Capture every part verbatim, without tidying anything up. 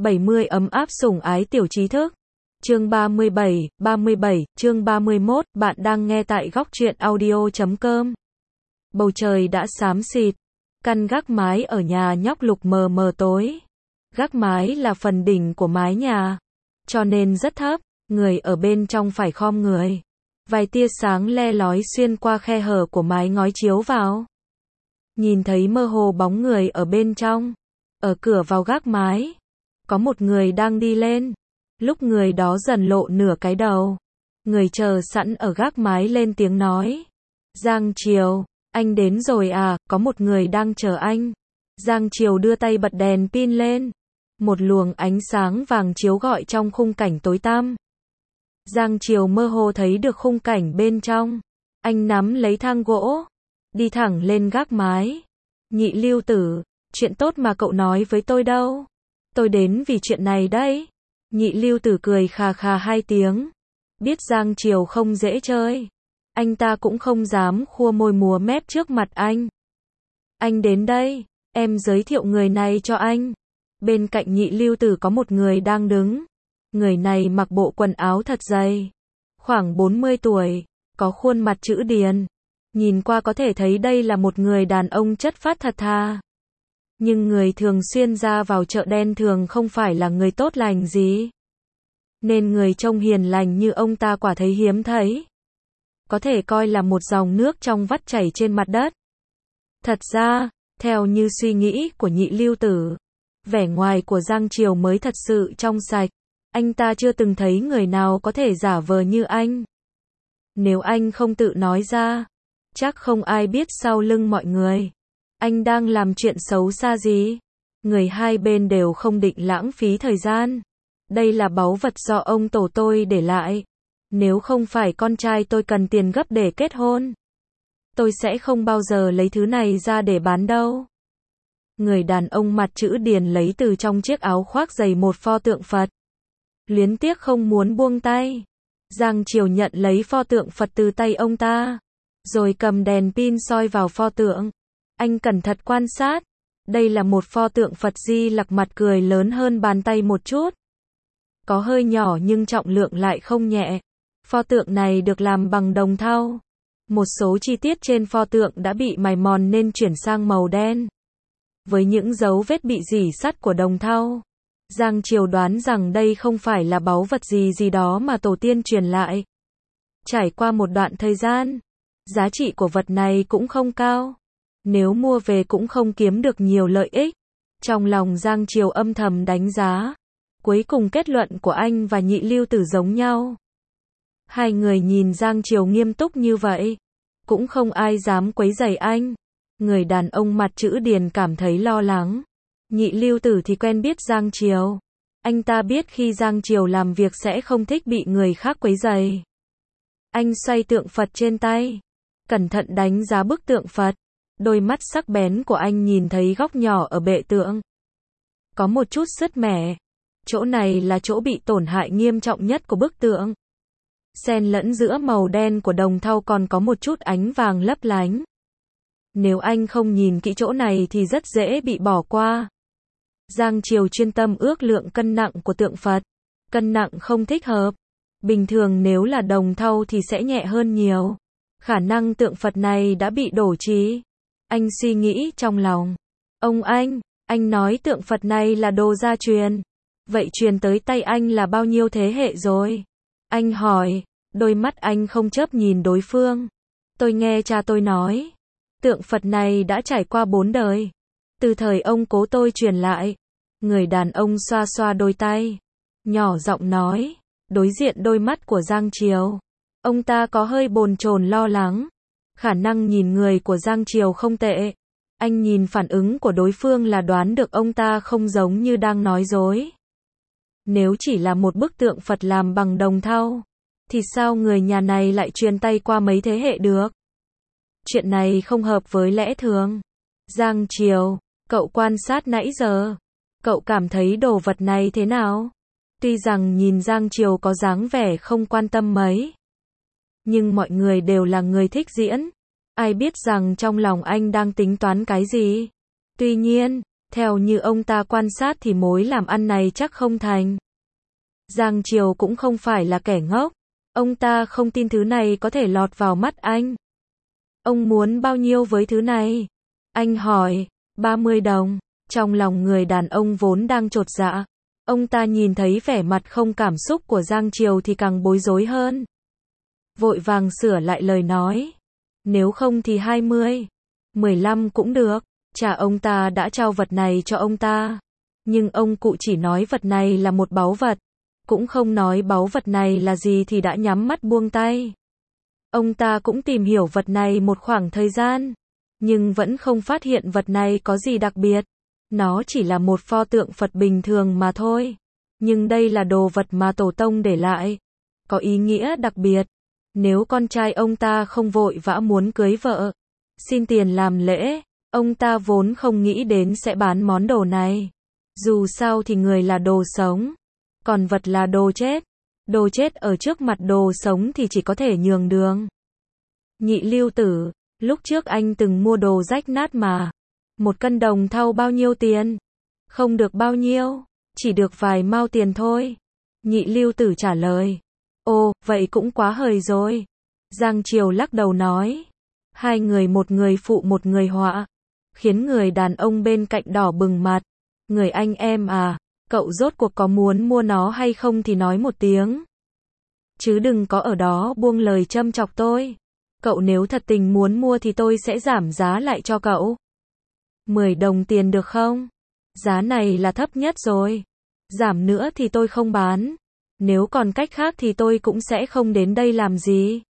bảy mươi ấm áp sủng ái tiểu trí thức. Chương ba mươi bảy, ba mươi bảy, chương ba mươi mốt, bạn đang nghe tại góc truyện audio chấm com. Bầu trời đã xám xịt, căn gác mái ở nhà nhóc Lục mờ mờ tối. Gác mái là phần đỉnh của mái nhà, cho nên rất thấp, người ở bên trong phải khom người. Vài tia sáng le lói xuyên qua khe hở của mái ngói chiếu vào. Nhìn thấy mơ hồ bóng người ở bên trong. Ở cửa vào gác mái, có một người đang đi lên. Lúc người đó dần lộ nửa cái đầu, người chờ sẵn ở gác mái lên tiếng nói. Giang Triều, anh đến rồi à, có một người đang chờ anh. Giang Triều đưa tay bật đèn pin lên. Một luồng ánh sáng vàng chiếu gọi trong khung cảnh tối tăm. Giang Triều mơ hồ thấy được khung cảnh bên trong. Anh nắm lấy thang gỗ, đi thẳng lên gác mái. Nhị Lưu Tử, chuyện tốt mà cậu nói với tôi đâu. Tôi đến vì chuyện này đấy. Nhị Lưu Tử cười khà khà hai tiếng. Biết Giang Triều không dễ chơi, anh ta cũng không dám khua môi múa mép trước mặt anh. Anh đến đây, em giới thiệu người này cho anh. Bên cạnh Nhị Lưu Tử có một người đang đứng. Người này mặc bộ quần áo thật dày, khoảng bốn mươi tuổi, có khuôn mặt chữ điền. Nhìn qua có thể thấy đây là một người đàn ông chất phác thật thà. Nhưng người thường xuyên ra vào chợ đen thường không phải là người tốt lành gì. Nên người trông hiền lành như ông ta quả thấy hiếm thấy. Có thể coi là một dòng nước trong vắt chảy trên mặt đất. Thật ra, theo như suy nghĩ của Nhị Lưu Tử, vẻ ngoài của Giang Triều mới thật sự trong sạch. Anh ta chưa từng thấy người nào có thể giả vờ như anh. Nếu anh không tự nói ra, chắc không ai biết sau lưng mọi người anh đang làm chuyện xấu xa gì. Người hai bên đều không định lãng phí thời gian. Đây là báu vật do ông tổ tôi để lại. Nếu không phải con trai tôi cần tiền gấp để kết hôn, tôi sẽ không bao giờ lấy thứ này ra để bán đâu. Người đàn ông mặt chữ điền lấy từ trong chiếc áo khoác dày một pho tượng Phật. Luyến tiếc không muốn buông tay. Giang Triều nhận lấy pho tượng Phật từ tay ông ta, rồi cầm đèn pin soi vào pho tượng. Anh cẩn thận quan sát. Đây là một pho tượng Phật Di Lặc mặt cười lớn hơn bàn tay một chút. Có hơi nhỏ nhưng trọng lượng lại không nhẹ. Pho tượng này được làm bằng đồng thau. Một số chi tiết trên pho tượng đã bị mài mòn nên chuyển sang màu đen, với những dấu vết bị rỉ sắt của đồng thau. Giang Triều đoán rằng đây không phải là báu vật gì gì đó mà tổ tiên truyền lại. Trải qua một đoạn thời gian, giá trị của vật này cũng không cao. Nếu mua về cũng không kiếm được nhiều lợi ích. Trong lòng Giang Triều âm thầm đánh giá. Cuối cùng kết luận của anh và Nhị Lưu Tử giống nhau. Hai người nhìn Giang Triều nghiêm túc như vậy, cũng không ai dám quấy rầy anh. Người đàn ông mặt chữ điền cảm thấy lo lắng. Nhị Lưu Tử thì quen biết Giang Triều. Anh ta biết khi Giang Triều làm việc sẽ không thích bị người khác quấy rầy. Anh xoay tượng Phật trên tay, cẩn thận đánh giá bức tượng Phật. Đôi mắt sắc bén của anh nhìn thấy góc nhỏ ở bệ tượng. Có một chút sứt mẻ. Chỗ này là chỗ bị tổn hại nghiêm trọng nhất của bức tượng. Xen lẫn giữa màu đen của đồng thau còn có một chút ánh vàng lấp lánh. Nếu anh không nhìn kỹ chỗ này thì rất dễ bị bỏ qua. Giang Triều chuyên tâm ước lượng cân nặng của tượng Phật. Cân nặng không thích hợp. Bình thường nếu là đồng thau thì sẽ nhẹ hơn nhiều. Khả năng tượng Phật này đã bị đổ trì. Anh suy nghĩ trong lòng. Ông anh, anh nói tượng Phật này là đồ gia truyền. Vậy truyền tới tay anh là bao nhiêu thế hệ rồi? Anh hỏi, đôi mắt anh không chớp nhìn đối phương. Tôi nghe cha tôi nói, tượng Phật này đã trải qua bốn đời. Từ thời ông cố tôi truyền lại. Người đàn ông xoa xoa đôi tay, nhỏ giọng nói, đối diện đôi mắt của Giang Triều. Ông ta có hơi bồn chồn lo lắng. Khả năng nhìn người của Giang Triều không tệ. Anh nhìn phản ứng của đối phương là đoán được ông ta không giống như đang nói dối. Nếu chỉ là một bức tượng Phật làm bằng đồng thau, thì sao người nhà này lại truyền tay qua mấy thế hệ được? Chuyện này không hợp với lẽ thường. Giang Triều, cậu quan sát nãy giờ. Cậu cảm thấy đồ vật này thế nào? Tuy rằng nhìn Giang Triều có dáng vẻ không quan tâm mấy, nhưng mọi người đều là người thích diễn. Ai biết rằng trong lòng anh đang tính toán cái gì? Tuy nhiên, Theo như ông ta quan sát thì mối làm ăn này chắc không thành. Giang Triều cũng không phải là kẻ ngốc. Ông ta không tin thứ này có thể lọt vào mắt anh. Ông muốn bao nhiêu với thứ này? Anh hỏi. ba mươi đồng. Trong lòng người đàn ông vốn đang chột dạ. Ông ta nhìn thấy vẻ mặt không cảm xúc của Giang Triều thì càng bối rối hơn. Vội vàng sửa lại lời nói. Nếu không thì hai mươi. mười lăm cũng được. Cha ông ta đã trao vật này cho ông ta. Nhưng ông cụ chỉ nói vật này là một báu vật. Cũng không nói báu vật này là gì thì đã nhắm mắt buông tay. Ông ta cũng tìm hiểu vật này một khoảng thời gian. Nhưng vẫn không phát hiện vật này có gì đặc biệt. Nó chỉ là một pho tượng Phật bình thường mà thôi. Nhưng đây là đồ vật mà tổ tông để lại. Có ý nghĩa đặc biệt. Nếu con trai ông ta không vội vã muốn cưới vợ, xin tiền làm lễ, ông ta vốn không nghĩ đến sẽ bán món đồ này. Dù sao thì người là đồ sống, còn vật là đồ chết. Đồ chết ở trước mặt đồ sống thì chỉ có thể nhường đường. Nhị Lưu Tử, lúc trước anh từng mua đồ rách nát mà. Một cân đồng thau bao nhiêu tiền? Không được bao nhiêu, chỉ được vài mao tiền thôi. Nhị Lưu Tử trả lời. Ồ, vậy cũng quá hời rồi. Giang Triều lắc đầu nói. Hai người một người phụ một người họa. Khiến người đàn ông bên cạnh đỏ bừng mặt. Người anh em à, cậu rốt cuộc có muốn mua nó hay không thì nói một tiếng. Chứ đừng có ở đó buông lời châm chọc tôi. Cậu nếu thật tình muốn mua thì tôi sẽ giảm giá lại cho cậu. mười đồng tiền được không? Giá này là thấp nhất rồi. Giảm nữa thì tôi không bán. Nếu còn cách khác thì tôi cũng sẽ không đến đây làm gì.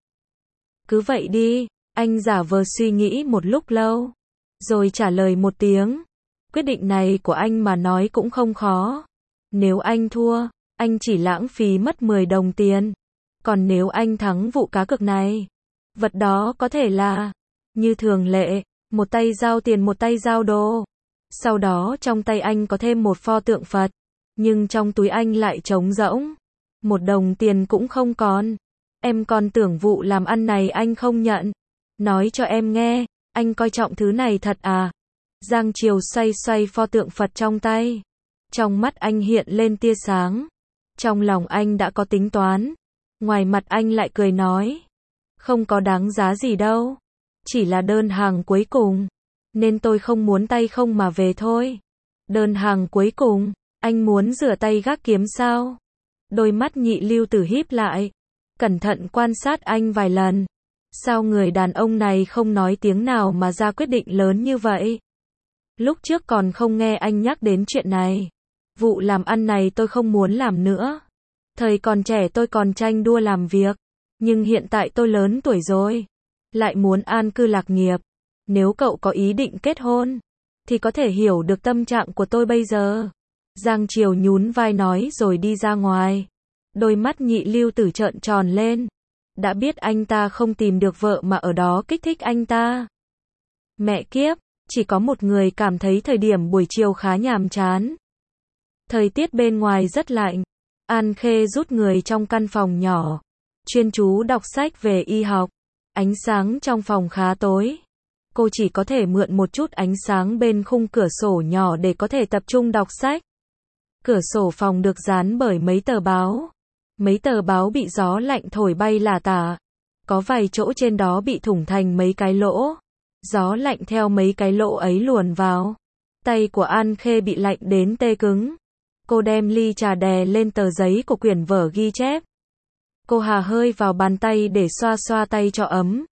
Cứ vậy đi. Anh giả vờ suy nghĩ một lúc lâu. Rồi trả lời một tiếng. Quyết định này của anh mà nói cũng không khó. Nếu anh thua, anh chỉ lãng phí mất mười đồng tiền. Còn nếu anh thắng vụ cá cược này, vật đó có thể là, như thường lệ, một tay giao tiền một tay giao đồ. Sau đó trong tay anh có thêm một pho tượng Phật. Nhưng trong túi anh lại trống rỗng. Một đồng tiền cũng không còn. Em còn tưởng vụ làm ăn này anh không nhận. Nói cho em nghe, anh coi trọng thứ này thật à? Giang Triều xoay xoay pho tượng Phật trong tay. Trong mắt anh hiện lên tia sáng. Trong lòng anh đã có tính toán. Ngoài mặt anh lại cười nói. Không có đáng giá gì đâu. Chỉ là đơn hàng cuối cùng. Nên tôi không muốn tay không mà về thôi. Đơn hàng cuối cùng, anh muốn rửa tay gác kiếm sao? Đôi mắt Nhị Lưu Tử híp lại. Cẩn thận quan sát anh vài lần. Sao người đàn ông này không nói tiếng nào mà ra quyết định lớn như vậy? Lúc trước còn không nghe anh nhắc đến chuyện này. Vụ làm ăn này tôi không muốn làm nữa. Thời còn trẻ tôi còn tranh đua làm việc. Nhưng hiện tại tôi lớn tuổi rồi. Lại muốn an cư lạc nghiệp. Nếu cậu có ý định kết hôn, thì có thể hiểu được tâm trạng của tôi bây giờ. Giang Triều nhún vai nói rồi đi ra ngoài. Đôi mắt Nhị Lưu Tử trợn tròn lên. Đã biết anh ta không tìm được vợ mà ở đó kích thích anh ta. Mẹ kiếp, chỉ có một người cảm thấy thời điểm buổi chiều khá nhàm chán. Thời tiết bên ngoài rất lạnh. An Khê rút người trong căn phòng nhỏ. Chuyên chú đọc sách về y học. Ánh sáng trong phòng khá tối. Cô chỉ có thể mượn một chút ánh sáng bên khung cửa sổ nhỏ để có thể tập trung đọc sách. Cửa sổ phòng được dán bởi mấy tờ báo. Mấy tờ báo bị gió lạnh thổi bay lả tả. Có vài chỗ trên đó bị thủng thành mấy cái lỗ. Gió lạnh theo mấy cái lỗ ấy luồn vào. Tay của An Khê bị lạnh đến tê cứng. Cô đem ly trà đè lên tờ giấy của quyển vở ghi chép. Cô hà hơi vào bàn tay để xoa xoa tay cho ấm.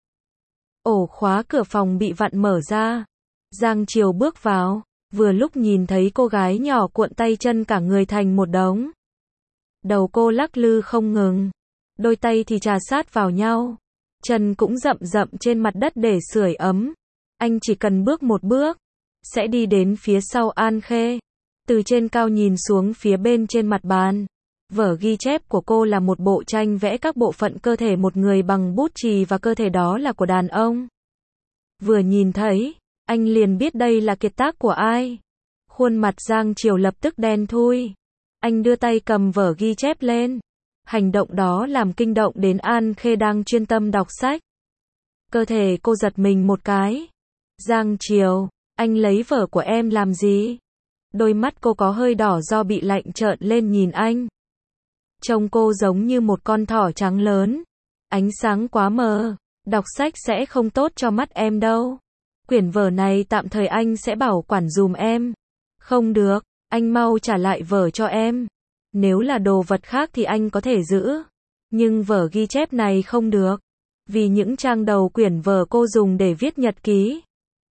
Ổ khóa cửa phòng bị vặn mở ra. Giang Triều bước vào, vừa lúc nhìn thấy cô gái nhỏ cuộn tay chân cả người thành một đống. Đầu cô lắc lư không ngừng. Đôi tay thì chà sát vào nhau. Chân cũng rậm rậm trên mặt đất để sưởi ấm. Anh chỉ cần bước một bước, sẽ đi đến phía sau An Khê. Từ trên cao nhìn xuống phía bên trên mặt bàn. Vở ghi chép của cô là một bộ tranh vẽ các bộ phận cơ thể một người bằng bút chì và cơ thể đó là của đàn ông. Vừa nhìn thấy, anh liền biết đây là kiệt tác của ai. Khuôn mặt Giang Triều lập tức đen thui. Anh đưa tay cầm vở ghi chép lên. Hành động đó làm kinh động đến An Khê đang chuyên tâm đọc sách. Cơ thể cô giật mình một cái. Giang Triều, anh lấy vở của em làm gì? Đôi mắt cô có hơi đỏ do bị lạnh trợn lên nhìn anh. Trông cô giống như một con thỏ trắng lớn. Ánh sáng quá mờ. Đọc sách sẽ không tốt cho mắt em đâu. Quyển vở này tạm thời anh sẽ bảo quản dùm em. Không được, anh mau trả lại vở cho em. Nếu là đồ vật khác thì anh có thể giữ. Nhưng vở ghi chép này không được. Vì những trang đầu quyển vở cô dùng để viết nhật ký.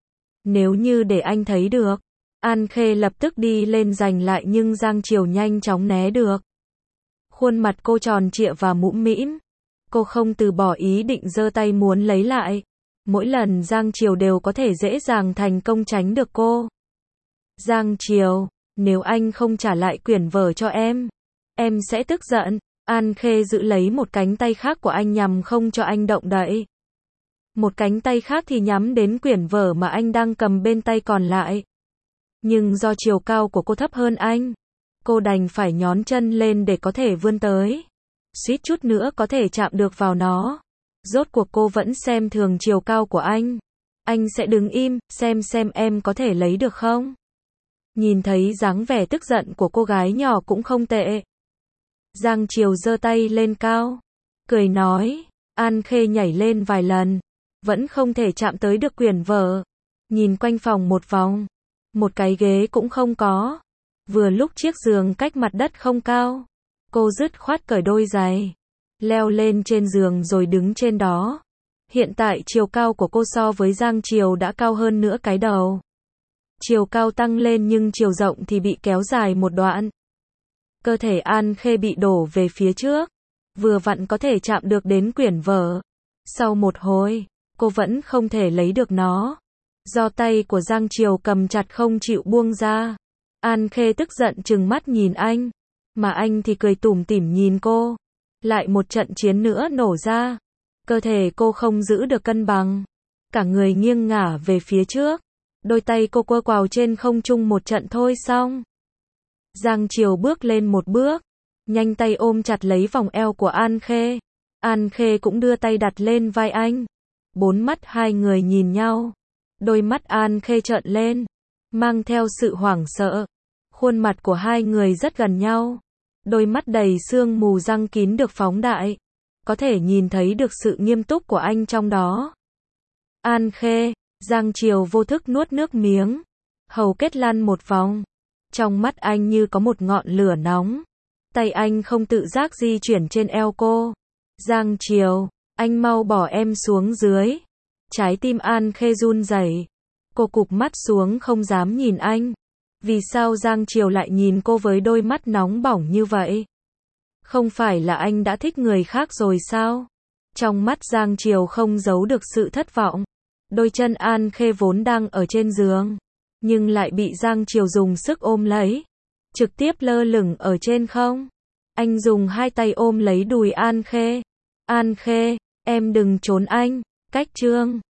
Nếu như để anh thấy được. An Khê lập tức đi lên giành lại nhưng Giang Triều nhanh chóng né được. Khuôn mặt cô tròn trịa và mũm mĩm. Cô không từ bỏ ý định giơ tay muốn lấy lại. Mỗi lần Giang Triều đều có thể dễ dàng thành công tránh được cô. Giang Triều, nếu anh không trả lại quyển vở cho em, em sẽ tức giận. An Khê giữ lấy một cánh tay khác của anh nhằm không cho anh động đậy. Một cánh tay khác thì nhắm đến quyển vở mà anh đang cầm bên tay còn lại. Nhưng do chiều cao của cô thấp hơn anh, cô đành phải nhón chân lên để có thể vươn tới. Suýt chút nữa có thể chạm được vào nó. Rốt cuộc cô vẫn xem thường chiều cao của anh. Anh sẽ đứng im, xem xem em có thể lấy được không? Nhìn thấy dáng vẻ tức giận của cô gái nhỏ cũng không tệ. Giang Triều giơ tay lên cao, cười nói. An Khê nhảy lên vài lần, vẫn không thể chạm tới được quyển vở. Nhìn quanh phòng một vòng, một cái ghế cũng không có. Vừa lúc chiếc giường cách mặt đất không cao, cô dứt khoát cởi đôi giày, leo lên trên giường rồi đứng trên đó. Hiện tại chiều cao của cô so với Giang Triều đã cao hơn nửa cái đầu. Chiều cao tăng lên nhưng chiều rộng thì bị kéo dài một đoạn. Cơ thể An Khê bị đổ về phía trước, vừa vặn có thể chạm được đến quyển vở. Sau một hồi, cô vẫn không thể lấy được nó. Do tay của Giang Triều cầm chặt không chịu buông ra. An Khê tức giận trừng mắt nhìn anh, mà anh thì cười tủm tỉm nhìn cô. Lại một trận chiến nữa nổ ra. Cơ thể cô không giữ được cân bằng, cả người nghiêng ngả về phía trước. Đôi tay cô quơ quào trên không trung một trận thôi xong. Giang Triều bước lên một bước, nhanh tay ôm chặt lấy vòng eo của An Khê. An Khê cũng đưa tay đặt lên vai anh. Bốn mắt hai người nhìn nhau. Đôi mắt An Khê trợn lên, mang theo sự hoảng sợ. Khuôn mặt của hai người rất gần nhau. Đôi mắt đầy sương mù răng kín được phóng đại. Có thể nhìn thấy được sự nghiêm túc của anh trong đó. An Khê, Giang Triều vô thức nuốt nước miếng. Hầu kết lăn một vòng. Trong mắt anh như có một ngọn lửa nóng. Tay anh không tự giác di chuyển trên eo cô. Giang Triều, anh mau bỏ em xuống dưới. Trái tim An Khê run rẩy. Cô cụp mắt xuống không dám nhìn anh. Vì sao Giang Triều lại nhìn cô với đôi mắt nóng bỏng như vậy? Không phải là anh đã thích người khác rồi sao? Trong mắt Giang Triều không giấu được sự thất vọng. Đôi chân An Khê vốn đang ở trên giường, nhưng lại bị Giang Triều dùng sức ôm lấy. Trực tiếp lơ lửng ở trên không. Anh dùng hai tay ôm lấy đùi An Khê. An Khê, em đừng trốn anh. Cách chương